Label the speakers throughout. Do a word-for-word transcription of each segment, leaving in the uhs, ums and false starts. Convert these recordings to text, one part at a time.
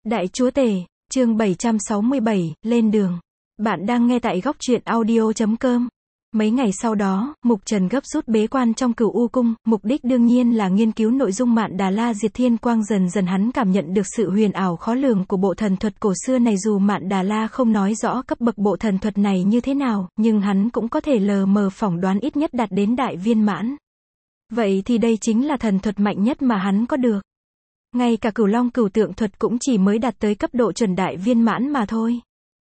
Speaker 1: Đại Chúa Tể, chương bảy trăm sáu mươi bảy, lên đường. Bạn đang nghe tại góc truyện audio chấm com. Mấy ngày sau đó, Mục Trần gấp rút bế quan trong Cửu U Cung, mục đích đương nhiên là nghiên cứu nội dung Mạn Đà La Diệt Thiên Quang. Dần dần hắn cảm nhận được sự huyền ảo khó lường của bộ thần thuật cổ xưa này. Dù Mạn Đà La không nói rõ cấp bậc bộ thần thuật này như thế nào, nhưng hắn cũng có thể lờ mờ phỏng đoán ít nhất đạt đến đại viên mãn. Vậy thì đây chính là thần thuật mạnh nhất mà hắn có được. Ngay cả Cửu Long Cửu Tượng thuật cũng chỉ mới đạt tới cấp độ chuẩn đại viên mãn mà thôi.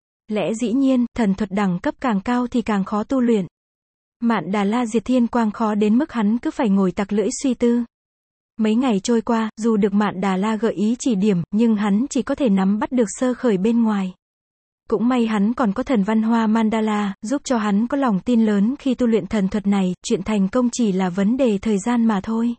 Speaker 1: Lẽ dĩ nhiên, thần thuật đẳng cấp càng cao thì càng khó tu luyện. Mạn Đà La Diệt Thiên Quang khó đến mức hắn cứ phải ngồi tặc lưỡi suy tư. Mấy ngày trôi qua, dù được Mạn Đà La gợi ý chỉ điểm, nhưng hắn chỉ có thể nắm bắt được sơ khởi bên ngoài. Cũng may hắn còn có thần văn hoa Mandala, giúp cho hắn có lòng tin lớn khi tu luyện thần thuật này, chuyện thành công chỉ là vấn đề thời gian mà thôi.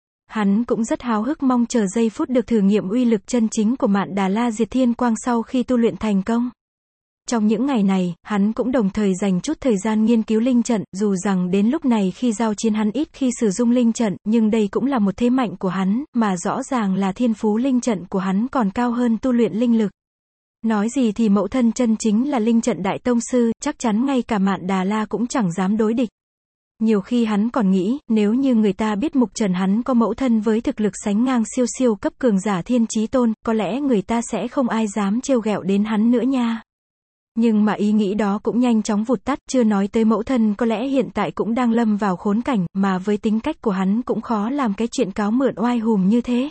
Speaker 1: Hắn cũng rất háo hức mong chờ giây phút được thử nghiệm uy lực chân chính của Mạn Đà La Diệt Thiên Quang sau khi tu luyện thành công. Trong những ngày này, hắn cũng đồng thời dành chút thời gian nghiên cứu linh trận, dù rằng đến lúc này khi giao chiến hắn ít khi sử dụng linh trận, nhưng đây cũng là một thế mạnh của hắn, mà rõ ràng là thiên phú linh trận của hắn còn cao hơn tu luyện linh lực. Nói gì thì mẫu thân chân chính là linh trận đại tông sư, chắc chắn ngay cả Mạn Đà La cũng chẳng dám đối địch. Nhiều khi hắn còn nghĩ, nếu như người ta biết Mục Trần hắn có mẫu thân với thực lực sánh ngang siêu siêu cấp cường giả thiên chí tôn, có lẽ người ta sẽ không ai dám trêu ghẹo đến hắn nữa nha. Nhưng mà ý nghĩ đó cũng nhanh chóng vụt tắt, chưa nói tới mẫu thân có lẽ hiện tại cũng đang lâm vào khốn cảnh, mà với tính cách của hắn cũng khó làm cái chuyện cáo mượn oai hùm như thế.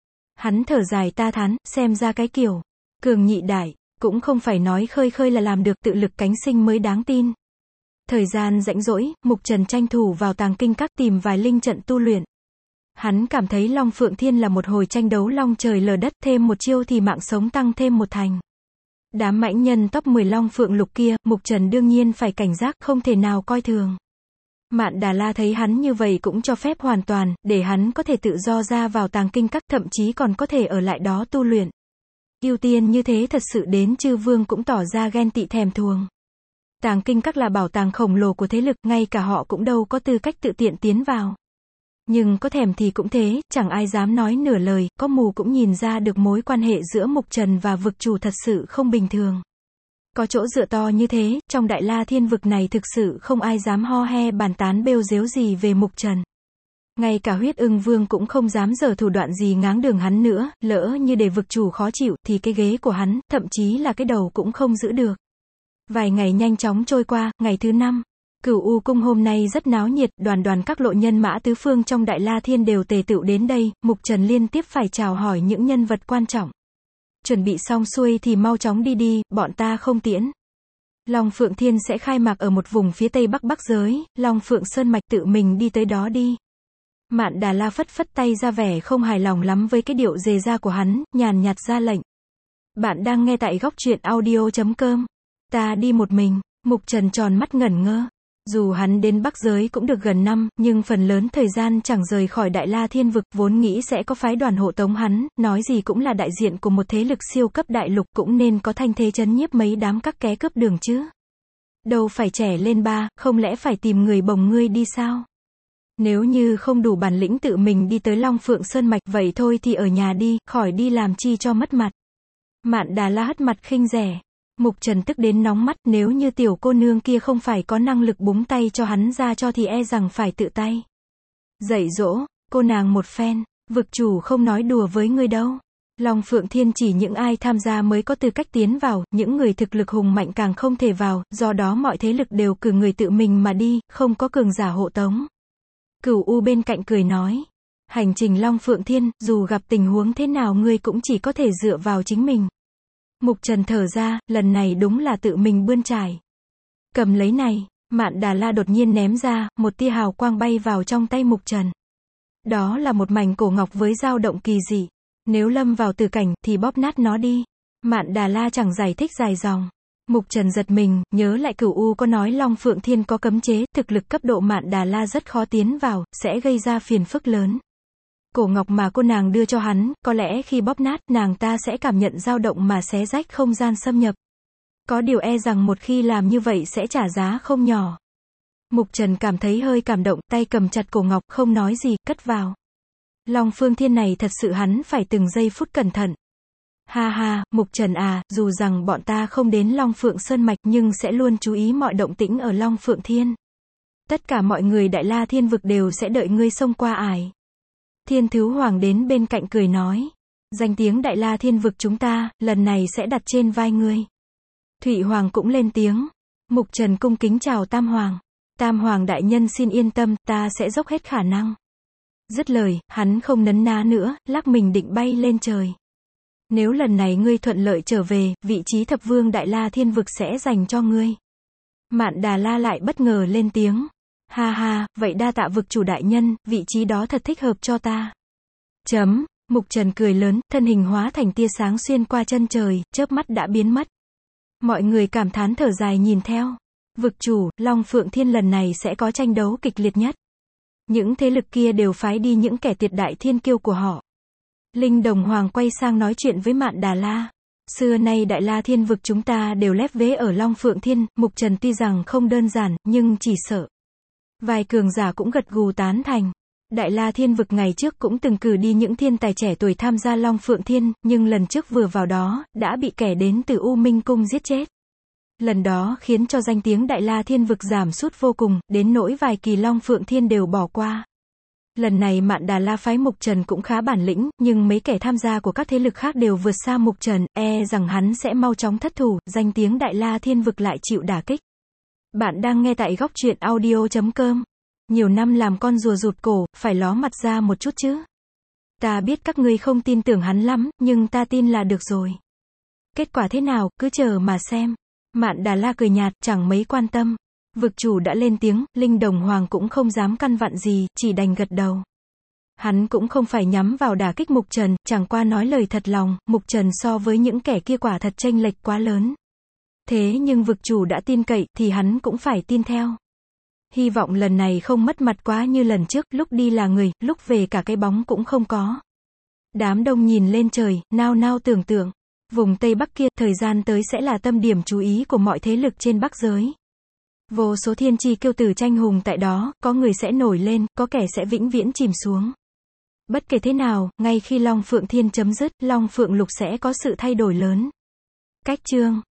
Speaker 1: Hắn thở dài ta thán, xem ra cái kiểu cường nhị đại, cũng không phải nói khơi khơi là làm được, tự lực cánh sinh mới đáng tin. Thời gian rảnh rỗi, Mục Trần tranh thủ vào Tàng Kinh Các tìm vài linh trận tu luyện. Hắn cảm thấy Long Phượng Thiên là một hồi tranh đấu long trời lở đất, thêm một chiêu thì mạng sống tăng thêm một thành. Đám mãnh nhân top mười Long Phượng Lục kia, Mục Trần đương nhiên phải cảnh giác, không thể nào coi thường. Mạn Đà La thấy hắn như vậy cũng cho phép hoàn toàn, để hắn có thể tự do ra vào Tàng Kinh Các, thậm chí còn có thể ở lại đó tu luyện. Ưu tiên như thế thật sự đến chư vương cũng tỏ ra ghen tị thèm thuồng. Tàng Kinh Các là bảo tàng khổng lồ của thế lực, ngay cả họ cũng đâu có tư cách tự tiện tiến vào. Nhưng có thèm thì cũng thế, chẳng ai dám nói nửa lời, có mù cũng nhìn ra được mối quan hệ giữa Mục Trần và vực chủ thật sự không bình thường. Có chỗ dựa to như thế, trong Đại La Thiên vực này thực sự không ai dám ho he bàn tán bêu dếu gì về Mục Trần. Ngay cả Huyết Ưng Vương cũng không dám giở thủ đoạn gì ngáng đường hắn nữa, lỡ như để vực chủ khó chịu, thì cái ghế của hắn, thậm chí là cái đầu cũng không giữ được. Vài ngày nhanh chóng trôi qua, ngày thứ năm, Cửu U Cung hôm nay rất náo nhiệt, đoàn đoàn các lộ nhân mã tứ phương trong Đại La Thiên đều tề tựu đến đây, Mục Trần liên tiếp phải chào hỏi những nhân vật quan trọng. Chuẩn bị xong xuôi thì mau chóng đi đi, bọn ta không tiễn. Long Phượng Thiên sẽ khai mạc ở một vùng phía tây bắc bắc giới, Long Phượng Sơn Mạch, tự mình đi tới đó đi. Mạn Đà La phất phất tay ra vẻ không hài lòng lắm với cái điệu dề ra của hắn, nhàn nhạt ra lệnh. Bạn đang nghe tại góc truyện audio chấm com. Ta đi một mình. Mục Trần tròn mắt ngẩn ngơ. Dù hắn đến Bắc giới cũng được gần năm, nhưng phần lớn thời gian chẳng rời khỏi Đại La Thiên vực, vốn nghĩ sẽ có phái đoàn hộ tống hắn, nói gì cũng là đại diện của một thế lực siêu cấp đại lục, cũng nên có thanh thế chấn nhiếp mấy đám các ké cướp đường chứ. Đâu phải trẻ lên ba, không lẽ phải tìm người bồng ngươi đi sao? Nếu như không đủ bản lĩnh tự mình đi tới Long Phượng Sơn Mạch, vậy thôi thì ở nhà đi, khỏi đi làm chi cho mất mặt. Mạn Đà La hất mặt khinh rẻ. Mục Trần tức đến nóng mắt, nếu như tiểu cô nương kia không phải có năng lực búng tay cho hắn ra cho thì e rằng phải tự tay dạy dỗ cô nàng một phen. Vực chủ không nói đùa với ngươi đâu. Long Phượng Thiên chỉ những ai tham gia mới có tư cách tiến vào, những người thực lực hùng mạnh càng không thể vào, do đó mọi thế lực đều cử người tự mình mà đi, không có cường giả hộ tống. Cửu U bên cạnh cười nói, hành trình Long Phượng Thiên, dù gặp tình huống thế nào ngươi cũng chỉ có thể dựa vào chính mình. Mục Trần thở ra, lần này đúng là tự mình bươn trải. Cầm lấy này, Mạn Đà La đột nhiên ném ra, một tia hào quang bay vào trong tay Mục Trần. Đó là một mảnh cổ ngọc với dao động kỳ dị. Nếu lâm vào tử cảnh, thì bóp nát nó đi. Mạn Đà La chẳng giải thích dài dòng. Mục Trần giật mình, nhớ lại Cửu U có nói Long Phượng Thiên có cấm chế, thực lực cấp độ Mạn Đà La rất khó tiến vào, sẽ gây ra phiền phức lớn. Cổ ngọc mà cô nàng đưa cho hắn, có lẽ khi bóp nát, nàng ta sẽ cảm nhận dao động mà xé rách không gian xâm nhập. Có điều e rằng một khi làm như vậy sẽ trả giá không nhỏ. Mục Trần cảm thấy hơi cảm động, tay cầm chặt cổ ngọc, không nói gì, cất vào. Long Phượng Thiên này thật sự hắn phải từng giây phút cẩn thận. Ha ha, Mục Trần à, dù rằng bọn ta không đến Long Phượng Sơn Mạch nhưng sẽ luôn chú ý mọi động tĩnh ở Long Phượng Thiên. Tất cả mọi người Đại La Thiên Vực đều sẽ đợi ngươi xông qua ải. Thiên Thứ Hoàng đến bên cạnh cười nói. Danh tiếng Đại La Thiên Vực chúng ta, lần này sẽ đặt trên vai ngươi. Thủy Hoàng cũng lên tiếng. Mục Trần cung kính chào Tam Hoàng. Tam Hoàng đại nhân xin yên tâm, ta sẽ dốc hết khả năng. Dứt lời, hắn không nấn ná nữa, lắc mình định bay lên trời. Nếu lần này ngươi thuận lợi trở về, vị trí thập vương Đại La Thiên Vực sẽ dành cho ngươi. Mạn Đà La lại bất ngờ lên tiếng. Ha ha, vậy đa tạ vực chủ đại nhân, vị trí đó thật thích hợp cho ta. Chấm, Mục Trần cười lớn, thân hình hóa thành tia sáng xuyên qua chân trời, chớp mắt đã biến mất. Mọi người cảm thán thở dài nhìn theo. Vực chủ, Long Phượng Thiên lần này sẽ có tranh đấu kịch liệt nhất. Những thế lực kia đều phái đi những kẻ tuyệt đại thiên kiêu của họ. Linh Đồng Hoàng quay sang nói chuyện với Mạn Đà La. Xưa nay Đại La Thiên Vực chúng ta đều lép vế ở Long Phượng Thiên, Mục Trần tuy rằng không đơn giản, nhưng chỉ sợ. Vài cường giả cũng gật gù tán thành. Đại La Thiên Vực ngày trước cũng từng cử đi những thiên tài trẻ tuổi tham gia Long Phượng Thiên, nhưng lần trước vừa vào đó, đã bị kẻ đến từ U Minh Cung giết chết. Lần đó khiến cho danh tiếng Đại La Thiên Vực giảm sút vô cùng, đến nỗi vài kỳ Long Phượng Thiên đều bỏ qua. Lần này Mạn Đà La phái Mục Trần cũng khá bản lĩnh, nhưng mấy kẻ tham gia của các thế lực khác đều vượt xa Mục Trần, e rằng hắn sẽ mau chóng thất thủ, danh tiếng Đại La Thiên Vực lại chịu đả kích. Bạn đang nghe tại góc truyện audio chấm com. Nhiều năm làm con rùa rụt cổ, phải ló mặt ra một chút chứ. Ta biết các ngươi không tin tưởng hắn lắm, nhưng ta tin là được rồi. Kết quả thế nào, cứ chờ mà xem. Mạn Đà La cười nhạt, chẳng mấy quan tâm. Vực chủ đã lên tiếng, Linh Đồng Hoàng cũng không dám căn vặn gì, chỉ đành gật đầu. Hắn cũng không phải nhắm vào đả kích Mục Trần, chẳng qua nói lời thật lòng, Mục Trần so với những kẻ kia quả thật chênh lệch quá lớn. Thế nhưng vực chủ đã tin cậy, thì hắn cũng phải tin theo. Hy vọng lần này không mất mặt quá như lần trước, lúc đi là người, lúc về cả cái bóng cũng không có. Đám đông nhìn lên trời, nao nao tưởng tượng. Vùng Tây Bắc kia, thời gian tới sẽ là tâm điểm chú ý của mọi thế lực trên Bắc giới. Vô số thiên chi kiêu tử tranh hùng tại đó, có người sẽ nổi lên, có kẻ sẽ vĩnh viễn chìm xuống. Bất kể thế nào, ngay khi Long Phượng Thiên chấm dứt, Long Phượng Lục sẽ có sự thay đổi lớn. Cách chương